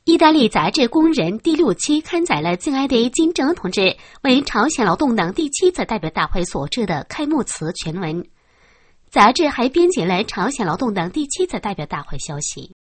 意大利杂志《工人》第6期刊载了敬爱的金正恩同志为朝鲜劳动党第7次代表大会所致的开幕词全文。杂志还编辑了朝鲜劳动党第7次代表大会消息。